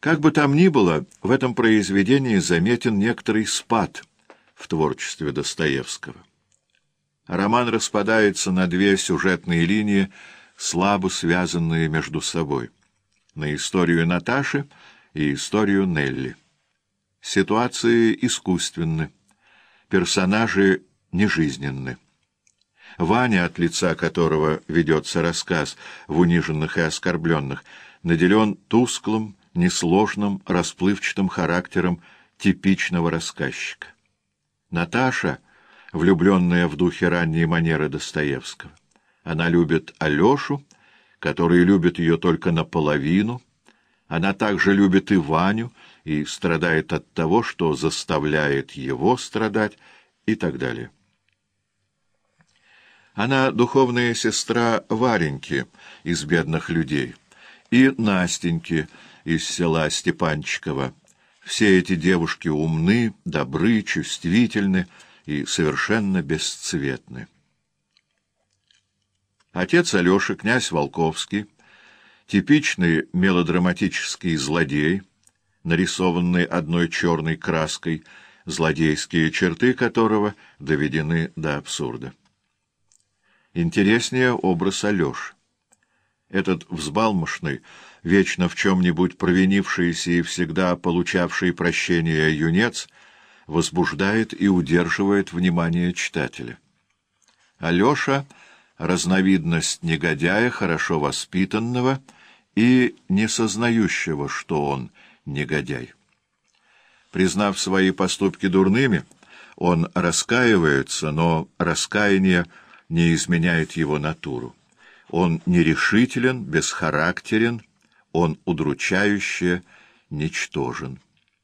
Как бы там ни было, в этом произведении заметен некоторый спад в творчестве Достоевского. Роман распадается на две сюжетные линии, слабо связанные между собой: на историю Наташи и историю Нелли. Ситуации искусственны, персонажи нежизненны. Ваня, от лица которого ведется рассказ в «Униженных и оскорбленных», наделен тусклым, несложным, расплывчатым характером типичного рассказчика. Наташа, влюбленная в духе ранней манеры Достоевского. Она любит Алешу, который любит ее только наполовину. Она также любит и Ваню и страдает от того, что заставляет его страдать, и так далее. Она духовная сестра Вареньки из «Бедных людей» и Настеньки из села Степанчиково. Все эти девушки умны, добры, чувствительны и совершенно бесцветны. Отец Алеши, князь Волковский, типичный мелодраматический злодей, нарисованный одной черной краской, злодейские черты которого доведены до абсурда. Интереснее образ Алеши. Этот взбалмошный, вечно в чем-нибудь провинившийся и всегда получавший прощение юнец возбуждает и удерживает внимание читателя. Алеша — разновидность негодяя, хорошо воспитанного и не сознающего, что он негодяй. Признав свои поступки дурными, он раскаивается, но раскаяние не изменяет его натуру. Он нерешителен, бесхарактерен, он удручающе ничтожен.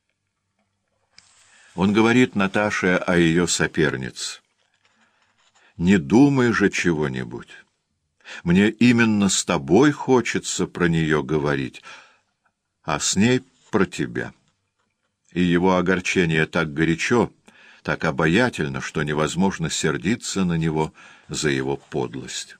Он говорит Наташе о ее сопернице: «Не думай же чего-нибудь. Мне именно с тобой хочется про нее говорить, а с ней про тебя». И его огорчение так горячо, так обаятельно, что невозможно сердиться на него за его подлость.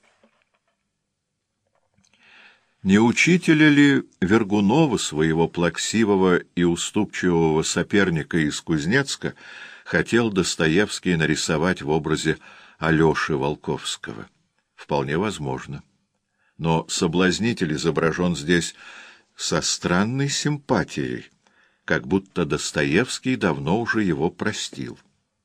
Не учителя ли Вергунова, своего плаксивого и уступчивого соперника из Кузнецка, хотел Достоевский нарисовать в образе Алеши Волковского? Вполне возможно. Но соблазнитель изображен здесь со странной симпатией, как будто Достоевский давно уже его простил.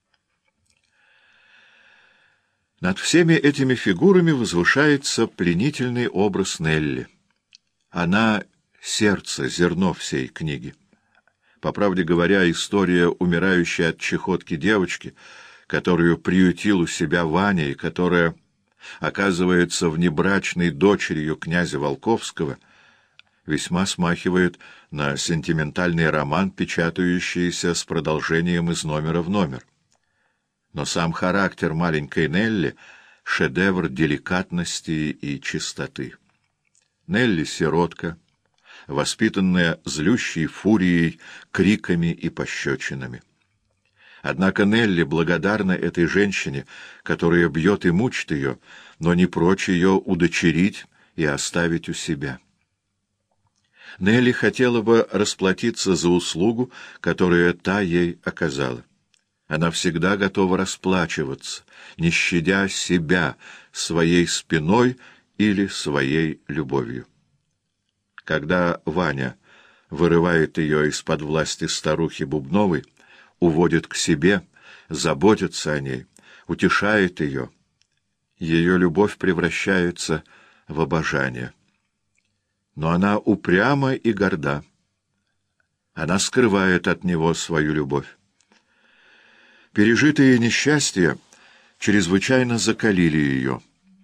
Над всеми этими фигурами возвышается пленительный образ Нелли. Она — сердце, зерно всей книги. По правде говоря, история умирающей от чахотки девочки, которую приютил у себя Ваня и которая оказывается внебрачной дочерью князя Волковского, весьма смахивает на сентиментальный роман, печатающийся с продолжением из номера в номер. Но сам характер маленькой Нелли — шедевр деликатности и чистоты. Нелли — сиротка, воспитанная злющей фурией, криками и пощечинами. Однако Нелли благодарна этой женщине, которая бьет и мучит ее, но не прочь ее удочерить и оставить у себя. Нелли хотела бы расплатиться за услугу, которую та ей оказала. Она всегда готова расплачиваться, не щадя себя своей спиной или своей любовью. Когда Ваня вырывает ее из-под власти старухи Бубновой, уводит к себе, заботится о ней, утешает ее, ее любовь превращается в обожание. Но она упряма и горда. Она скрывает от него свою любовь. Пережитые несчастья чрезвычайно закалили ее.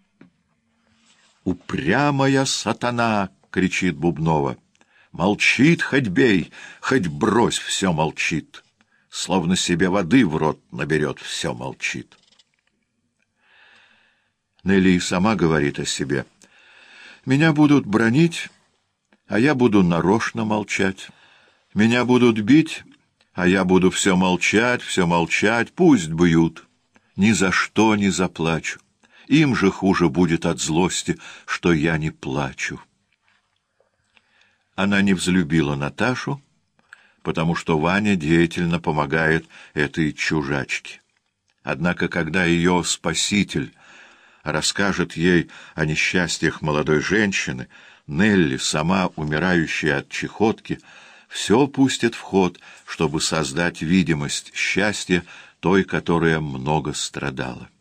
«Упрямая сатана!» — кричит Бубнова. «Молчит, хоть бей, хоть брось, все молчит. Словно себе воды в рот наберет, все молчит». Нелли сама говорит о себе: «Меня будут бранить, а я буду нарочно молчать. Меня будут бить, а я буду все молчать, пусть бьют. Ни за что не заплачу. Им же хуже будет от злости, что я не плачу». Она не взлюбила Наташу, потому что Ваня деятельно помогает этой чужачке. Однако, когда ее спаситель расскажет ей о несчастьях молодой женщины, Нелли, сама умирающая от чахотки, все пустит в ход, чтобы создать видимость счастья той, которая много страдала.